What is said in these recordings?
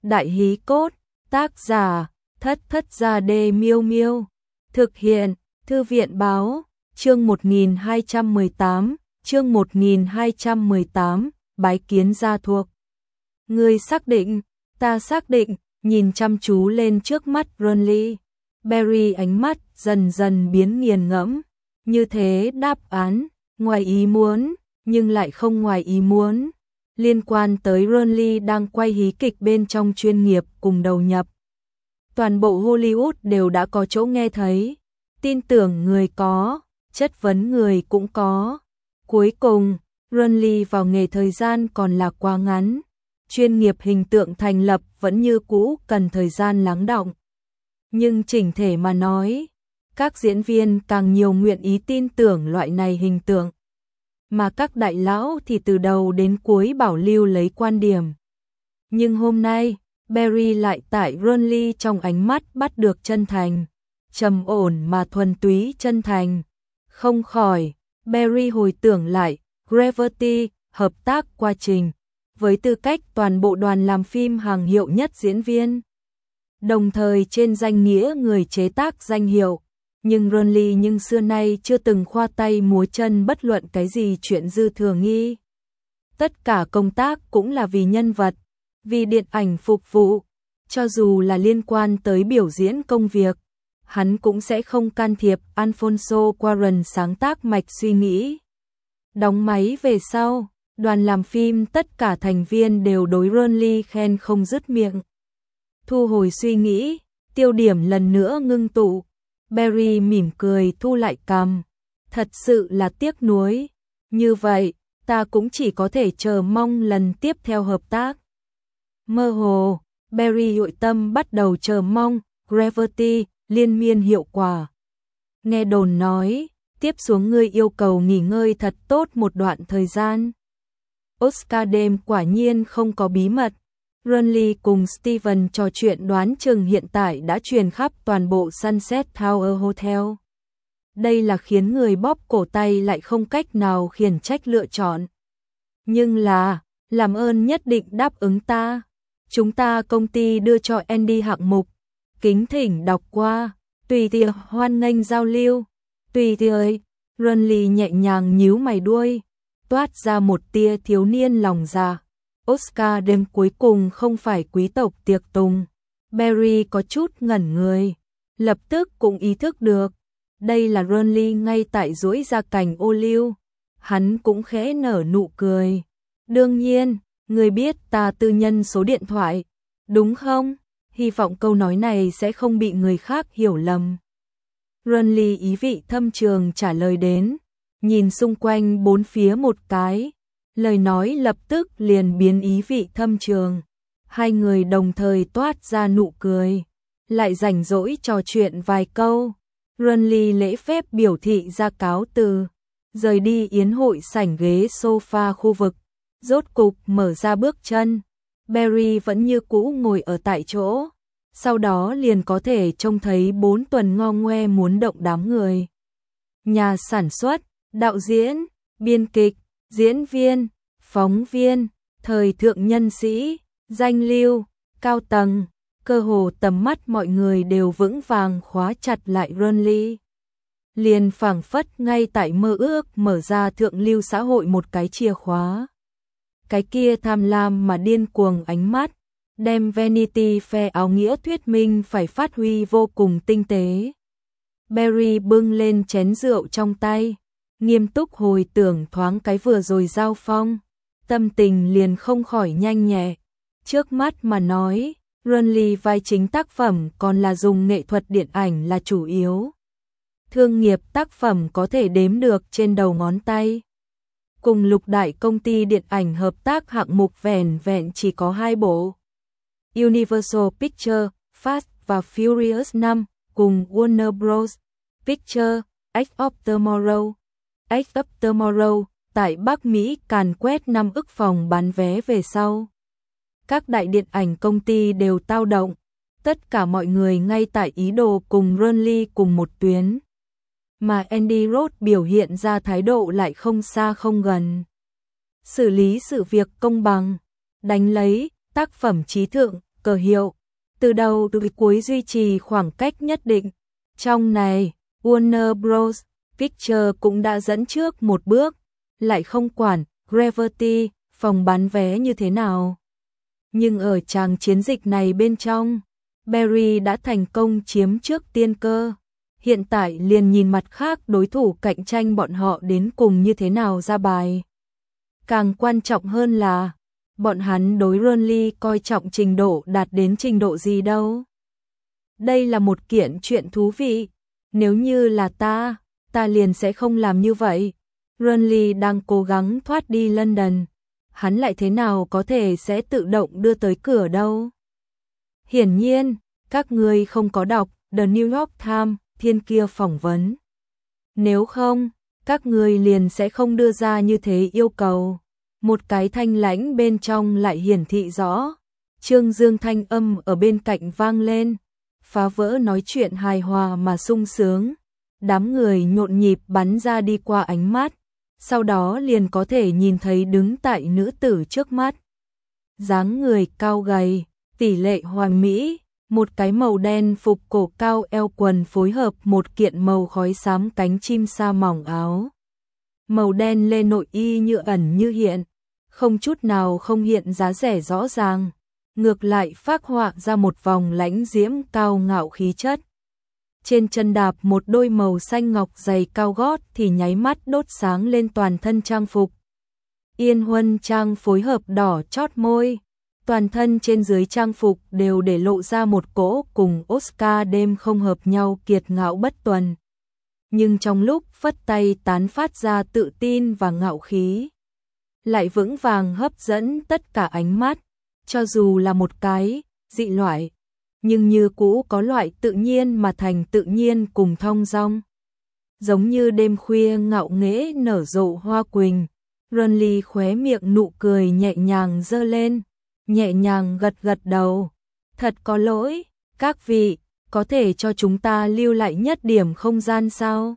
Đại hí cốt, tác giả, Thất Thất Gia Đê Miêu Miêu. Thực hiện, Thư viện báo, chương 1218, chương 1218, bái kiến gia thuộc. Ngươi xác định, ta xác định, nhìn chăm chú lên trước mắt Ronly. Barry ánh mắt dần dần biến nghiền ngẫm, như thế đáp án, ngoài ý muốn, nhưng lại không ngoài ý muốn. Liên quan tới Ronly đang quay hí kịch bên trong chuyên nghiệp cùng đầu nhập. Toàn bộ Hollywood đều đã có chỗ nghe thấy, tin tưởng người có, chất vấn người cũng có. Cuối cùng, Ronly vào nghề thời gian còn là quá ngắn, chuyên nghiệp hình tượng thành lập vẫn như cũ cần thời gian lắng đọng. Nhưng chỉnh thể mà nói, các diễn viên càng nhiều nguyện ý tin tưởng loại này hình tượng. Mà các đại lão thì từ đầu đến cuối bảo lưu lấy quan điểm. Nhưng hôm nay, Barry lại tại Ronly trong ánh mắt bắt được chân thành, trầm ổn mà thuần túy chân thành. Không khỏi, Barry hồi tưởng lại Gravity, hợp tác quá trình, với tư cách toàn bộ đoàn làm phim hàng hiệu nhất diễn viên. Đồng thời trên danh nghĩa người chế tác danh hiệu, nhưng Ronly nhưng xưa nay chưa từng khoa tay múa chân bất luận cái gì chuyện dư thừa nghi. Tất cả công tác cũng là vì nhân vật, vì điện ảnh phục vụ, cho dù là liên quan tới biểu diễn công việc, hắn cũng sẽ không can thiệp Alfonso Cuarón sáng tác mạch suy nghĩ. Đóng máy về sau, đoàn làm phim tất cả thành viên đều đối Ronly khen không dứt miệng. Thu hồi suy nghĩ, tiêu điểm lần nữa ngưng tụ. Barry mỉm cười thu lại cằm. Thật sự là tiếc nuối. Như vậy, ta cũng chỉ có thể chờ mong lần tiếp theo hợp tác. Mơ hồ, Barry nội tâm bắt đầu chờ mong Gravity liên miên hiệu quả. Nghe đồn nói, tiếp xuống ngươi yêu cầu nghỉ ngơi thật tốt một đoạn thời gian. Oscar đêm quả nhiên không có bí mật. Ronly cùng Steven trò chuyện đoán chừng hiện tại đã truyền khắp toàn bộ Sunset Tower Hotel. Đây là khiến người bóp cổ tay lại không cách nào khiển trách lựa chọn. Nhưng là, làm ơn nhất định đáp ứng ta. Chúng ta công ty đưa cho Andy hạng mục. Kính thỉnh đọc qua, tùy tiệc hoan nghênh giao lưu. Tùy tiệc, Ronly nhẹ nhàng nhíu mày đuôi, toát ra một tia thiếu niên lòng dạ. Oscar đêm cuối cùng không phải quý tộc tiệc tùng. Barry có chút ngẩn người, lập tức cũng ý thức được. Đây là Ronly ngay tại duỗi ra cành ô liu. Hắn cũng khẽ nở nụ cười. Đương nhiên, người biết ta tư nhân số điện thoại, đúng không? Hy vọng câu nói này sẽ không bị người khác hiểu lầm. Ronly ý vị thâm trường trả lời đến, nhìn xung quanh bốn phía một cái. Lời nói lập tức liền biến ý vị thâm trường. Hai người đồng thời toát ra nụ cười, lại rảnh rỗi trò chuyện vài câu. Ronly lễ phép biểu thị ra cáo từ, rời đi yến hội sảnh ghế sofa khu vực, rốt cục mở ra bước chân. Barry vẫn như cũ ngồi ở tại chỗ, sau đó liền có thể trông thấy 4 tuần ngo ngoe muốn động đám người. Nhà sản xuất, đạo diễn, biên kịch, diễn viên, phóng viên, thời thượng nhân sĩ, danh lưu, cao tầng, cơ hồ tầm mắt mọi người đều vững vàng khóa chặt lại Ronly. Liền phảng phất ngay tại mơ ước mở ra thượng lưu xã hội một cái chìa khóa. Cái kia tham lam mà điên cuồng ánh mắt, đem Vanity Fair áo nghĩa thuyết minh phải phát huy vô cùng tinh tế. Barry bưng lên chén rượu trong tay, nghiêm túc hồi tưởng thoáng cái vừa rồi giao phong, tâm tình liền không khỏi nhanh nhẹ. Trước mắt mà nói, Ronly vai chính tác phẩm còn là dùng nghệ thuật điện ảnh là chủ yếu. Thương nghiệp tác phẩm có thể đếm được trên đầu ngón tay. Cùng lục đại công ty điện ảnh hợp tác hạng mục vẻn vẹn chỉ có 2 bộ. Universal Pictures, Fast và Furious 5, cùng Warner Bros. Pictures, Edge of Tomorrow. Edge of Tomorrow, tại Bắc Mỹ càn quét 5 ức phòng bán vé về sau. Các đại điện ảnh công ty đều tao động, tất cả mọi người ngay tại ý đồ cùng Ronly cùng một tuyến. Mà Andy Roth biểu hiện ra thái độ lại không xa không gần. Xử lý sự việc công bằng, đánh lấy tác phẩm trí thượng, cờ hiệu, từ đầu tới cuối duy trì khoảng cách nhất định. Trong này, Warner Bros. Pictures cũng đã dẫn trước một bước, lại không quản Gravity, phòng bán vé như thế nào. Nhưng ở tràng chiến dịch này bên trong, Barry đã thành công chiếm trước tiên cơ. Hiện tại liền nhìn mặt khác đối thủ cạnh tranh bọn họ đến cùng như thế nào ra bài. Càng quan trọng hơn là, bọn hắn đối Burnley coi trọng trình độ đạt đến trình độ gì đâu. Đây là một kiện chuyện thú vị. Nếu như là ta liền sẽ không làm như vậy. Burnley đang cố gắng thoát đi London. Hắn lại thế nào có thể sẽ tự động đưa tới cửa đâu. Hiển nhiên, các ngươi không có đọc The New York Times thiên kia phỏng vấn. Nếu không, các ngươi liền sẽ không đưa ra như thế yêu cầu. Một cái thanh lãnh bên trong lại hiển thị rõ. Trương Dương thanh âm ở bên cạnh vang lên, phá vỡ nói chuyện hài hòa mà sung sướng. Đám người nhộn nhịp bắn ra đi qua ánh mắt, sau đó liền có thể nhìn thấy đứng tại nữ tử trước mắt. Dáng người cao gầy, tỷ lệ hoàn mỹ, một cái màu đen phục cổ cao eo quần phối hợp một kiện màu khói xám cánh chim sa mỏng áo. Màu đen lên nội y như ẩn như hiện, không chút nào không hiện giá rẻ rõ ràng, ngược lại phác họa ra một vòng lãnh diễm cao ngạo khí chất. Trên chân đạp một đôi màu xanh ngọc giày cao gót thì nháy mắt đốt sáng lên toàn thân trang phục. Yên huân trang phối hợp đỏ chót môi, toàn thân trên dưới trang phục đều để lộ ra một cỗ cùng Oscar đêm không hợp nhau kiệt ngạo bất tuần. Nhưng trong lúc phất tay tán phát ra tự tin và ngạo khí, lại vững vàng hấp dẫn tất cả ánh mắt, cho dù là một cái dị loại, nhưng như cũ có loại tự nhiên mà thành tự nhiên cùng thong dong. Giống như đêm khuya ngạo nghễ nở rộ hoa quỳnh, Burnley khóe miệng nụ cười nhẹ nhàng giơ lên, nhẹ nhàng gật gật đầu. Thật có lỗi, các vị, có thể cho chúng ta lưu lại nhất điểm không gian sao?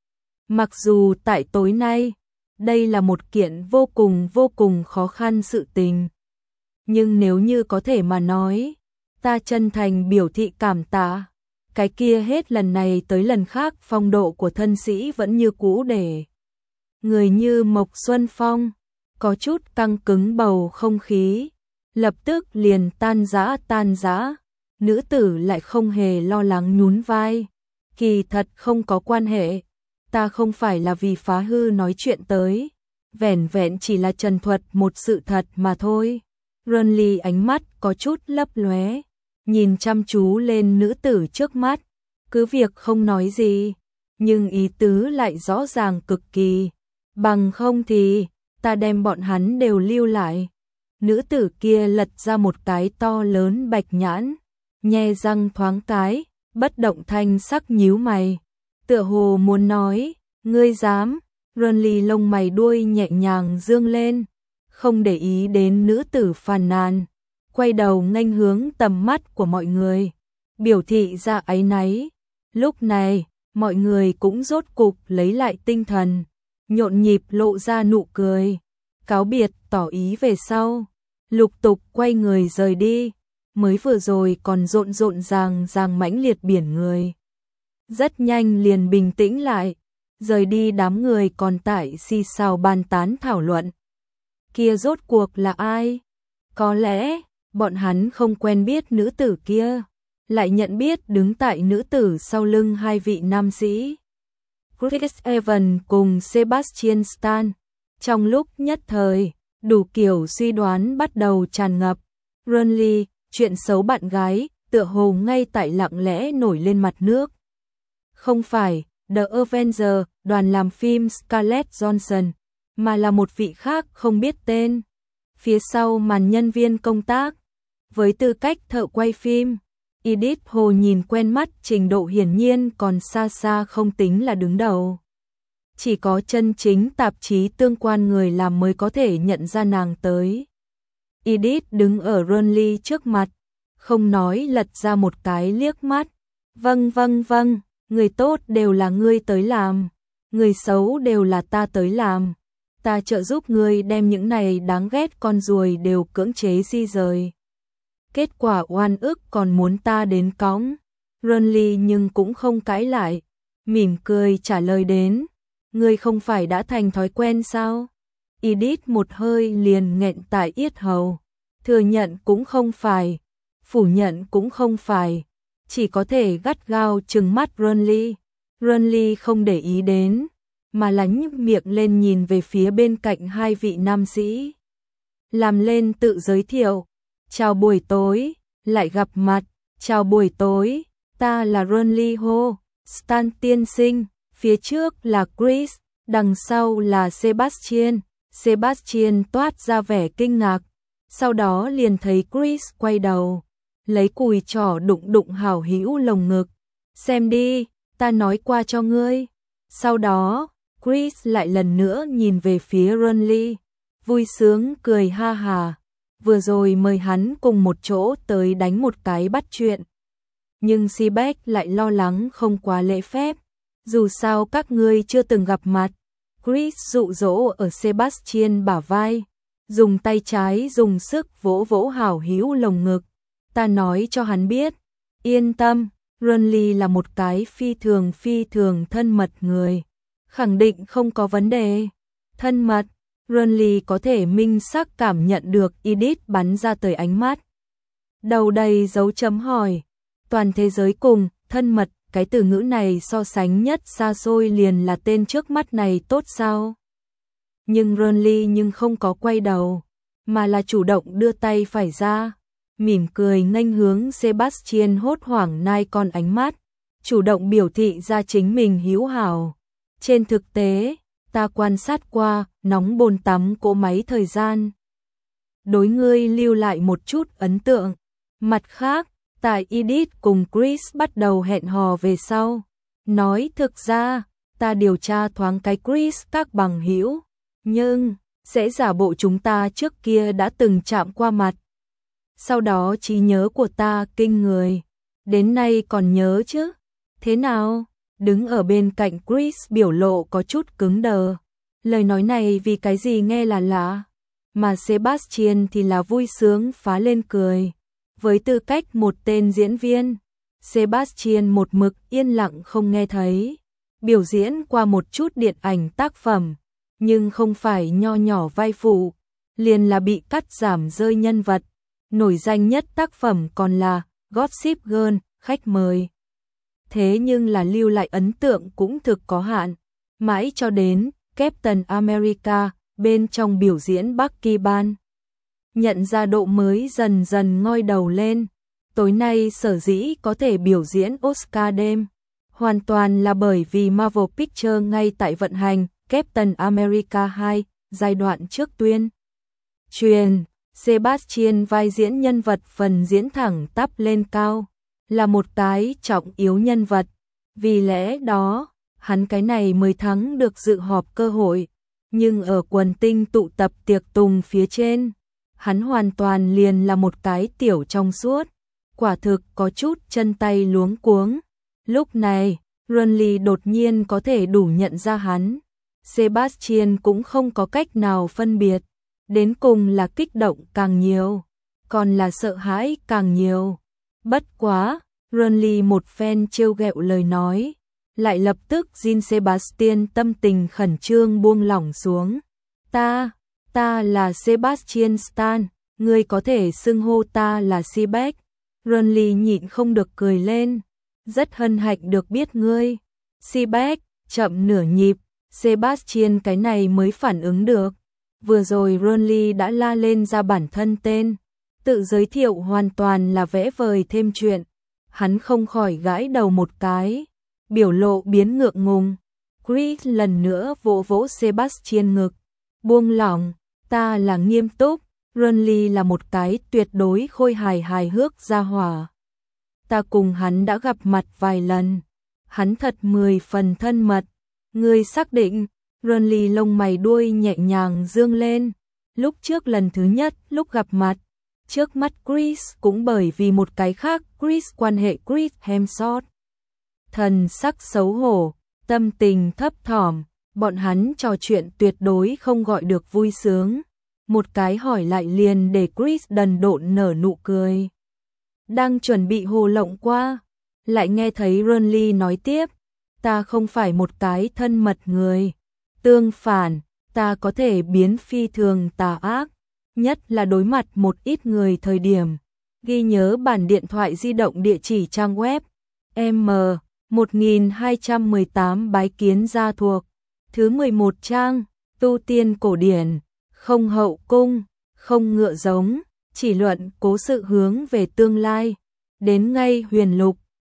Mặc dù tại tối nay, đây là một kiện vô cùng khó khăn sự tình. Nhưng nếu như có thể mà nói, ta chân thành biểu thị cảm tạ. Cái kia hết lần này tới lần khác phong độ của thân sĩ vẫn như cũ để. Người như Mộc Xuân Phong, có chút căng cứng bầu không khí, lập tức liền tan rã. Nữ tử lại không hề lo lắng nhún vai. Kỳ thật không có quan hệ, ta không phải là vì phá hư nói chuyện tới, vẻn vẹn chỉ là trần thuật một sự thật mà thôi. Burnley ánh mắt có chút lấp lóe, nhìn chăm chú lên nữ tử trước mắt, cứ việc không nói gì, nhưng ý tứ lại rõ ràng cực kỳ. Bằng không thì, ta đem bọn hắn đều lưu lại. Nữ tử kia lật ra một cái to lớn bạch nhãn, nhe răng thoáng cái, bất động thanh sắc nhíu mày. Tựa hồ muốn nói, ngươi dám. Burnley lông mày đuôi nhẹ nhàng dương lên, không để ý đến nữ tử phàn nàn, quay đầu nghênh hướng tầm mắt của mọi người, biểu thị ra áy náy. Lúc này, mọi người cũng rốt cục lấy lại tinh thần, nhộn nhịp lộ ra nụ cười, cáo biệt tỏ ý về sau, lục tục quay người rời đi. Mới vừa rồi còn rộn ràng mãnh liệt biển người, rất nhanh liền bình tĩnh lại. Rời đi đám người còn tại xì xào bàn tán thảo luận. Kia rốt cuộc là ai? Có lẽ, bọn hắn không quen biết nữ tử kia, lại nhận biết đứng tại nữ tử sau lưng hai vị nam sĩ. Chris Evans cùng Sebastian Stan. Trong lúc nhất thời, đủ kiểu suy đoán bắt đầu tràn ngập. Burnley, chuyện xấu bạn gái, tựa hồ ngay tại lặng lẽ nổi lên mặt nước. Không phải The Avengers, đoàn làm phim Scarlett Johansson, mà là một vị khác không biết tên. Phía sau màn nhân viên công tác, với tư cách thợ quay phim, Edith Hồ nhìn quen mắt, trình độ hiển nhiên còn xa không tính là đứng đầu. Chỉ có chân chính tạp chí tương quan người làm mới có thể nhận ra nàng tới. Edith đứng ở Burnley trước mặt, không nói lật ra một cái liếc mắt. Vâng, người tốt đều là ngươi tới làm, người xấu đều là ta tới làm. Ta trợ giúp ngươi đem những này đáng ghét con ruồi đều cưỡng chế di rời. kết quả oan ức còn muốn ta đến cõng. Renly nhưng cũng không cãi lại, mỉm cười trả lời đến, ngươi không phải đã thành thói quen sao? Edith một hơi liền nghẹn tại yết hầu, thừa nhận cũng không phải, phủ nhận cũng không phải, chỉ có thể gắt gao trừng mắt Renly. Renly không để ý đến, mà là nhếch miệng lên nhìn về phía bên cạnh hai vị nam sĩ. Làm lên tự giới thiệu, chào buổi tối, lại gặp mặt, chào buổi tối, ta là Renly Ho, Stan tiên sinh, phía trước là Chris, đằng sau là Sebastian. Sebastian toát ra vẻ kinh ngạc, sau đó liền thấy Chris quay đầu, lấy cùi trỏ đụng đụng hảo hữu lồng ngực. Xem đi, ta nói qua cho ngươi. Sau đó, Chris lại lần nữa nhìn về phía Renly, vui sướng cười ha hà. Vừa rồi mời hắn cùng một chỗ tới đánh một cái bắt chuyện. Nhưng Seaback lại lo lắng không quá lễ phép, dù sao các ngươi chưa từng gặp mặt. Chris dụ dỗ ở Sebastian bả vai, dùng tay trái dùng sức vỗ vỗ hảo hữu lồng ngực. Ta nói cho hắn biết, yên tâm, Renly là một cái phi thường thân mật người, khẳng định không có vấn đề. Thân mật, Renly có thể minh xác cảm nhận được Edith bắn ra tới ánh mắt. Đầu đầy dấu chấm hỏi, toàn thế giới cùng, thân mật, cái từ ngữ này so sánh nhất xa xôi liền là tên trước mắt này tốt sao? Nhưng Renly nhưng không có quay đầu, mà là chủ động đưa tay phải ra, mỉm cười nghênh hướng Sebastian hốt hoảng nai con ánh mắt, chủ động biểu thị ra chính mình hữu hảo. Trên thực tế, ta quan sát qua, nóng bồn tắm cỗ máy thời gian. Đối ngươi lưu lại một chút ấn tượng. Mặt khác, tại Edith cùng Chris bắt đầu hẹn hò về sau. Nói thực ra, ta điều tra thoáng cái Chris các bằng hữu, nhưng sẽ giả bộ chúng ta trước kia đã từng chạm qua mặt. Sau đó trí nhớ của ta kinh người, đến nay còn nhớ chứ. Thế nào? Đứng ở bên cạnh Chris biểu lộ có chút cứng đờ. Lời nói này vì cái gì nghe là lạ, mà Sebastian thì là vui sướng phá lên cười. Với tư cách một tên diễn viên, Sebastian một mực yên lặng không nghe thấy. Biểu diễn qua một chút điện ảnh tác phẩm, nhưng không phải nho nhỏ vai phụ, liền là bị cắt giảm rơi nhân vật. Nổi danh nhất tác phẩm còn là Gossip Girl, khách mời. Thế nhưng là lưu lại ấn tượng cũng thực có hạn. Mãi cho đến Captain America bên trong biểu diễn Bucky Barnes. Nhận ra độ mới dần dần ngoi đầu lên. Tối nay sở dĩ có thể biểu diễn Oscar đêm, hoàn toàn là bởi vì Marvel Pictures ngay tại vận hành Captain America 2, giai đoạn trước tuyên truyền. Sebastian vai diễn nhân vật phần diễn thẳng tắp lên cao, là một cái trọng yếu nhân vật. Vì lẽ đó, hắn cái này mới thắng được dự họp cơ hội. Nhưng ở quần tinh tụ tập tiệc tùng phía trên, hắn hoàn toàn liền là một cái tiểu trong suốt. Quả thực có chút chân tay luống cuống. Lúc này, Renly đột nhiên có thể đủ nhận ra hắn. Sebastian cũng không có cách nào phân biệt. Đến cùng là kích động càng nhiều, còn là sợ hãi càng nhiều. Bất quá, Renly một phen trêu ghẹo lời nói, lại lập tức Jean Sebastian tâm tình khẩn trương buông lỏng xuống. Ta là Sebastian Stan, ngươi có thể xưng hô ta là Seaback. Renly nhịn không được cười lên, rất hân hạnh được biết ngươi. Seaback, chậm nửa nhịp, Sebastian cái này mới phản ứng được. Vừa rồi Renly đã la lên ra bản thân tên, tự giới thiệu hoàn toàn là vẽ vời thêm chuyện. Hắn không khỏi gãi đầu một cái, biểu lộ biến ngượng ngùng. Chris lần nữa vỗ vỗ Sebastian ngực, buông lỏng, ta là nghiêm túc. Renly là một cái tuyệt đối khôi hài hước gia hỏa. Ta cùng hắn đã gặp mặt vài lần, hắn thật 10 phần thân mật. Ngươi xác định? Renly lông mày đuôi nhẹ nhàng dương lên. Lúc trước lần thứ nhất lúc gặp mặt, trước mắt Chris cũng bởi vì một cái khác Chris quan hệ Chris Hemsworth. Thần sắc xấu hổ, tâm tình thấp thỏm, bọn hắn trò chuyện tuyệt đối không gọi được vui sướng. Một cái hỏi lại liền để Chris đần độn nở nụ cười. đang chuẩn bị hồ lộng qua, lại nghe thấy Renly nói tiếp, ta không phải một cái thân mật người, tương phản, ta có thể biến phi thường tà ác, nhất là đối mặt một ít người thời điểm. Ghi nhớ bản điện thoại di động địa chỉ trang web M1218 bái kiến gia thuộc, thứ 11 trang, tu tiên cổ điển, không hậu cung, không ngựa giống, chỉ luận cố sự hướng về tương lai, đến ngay huyền lục,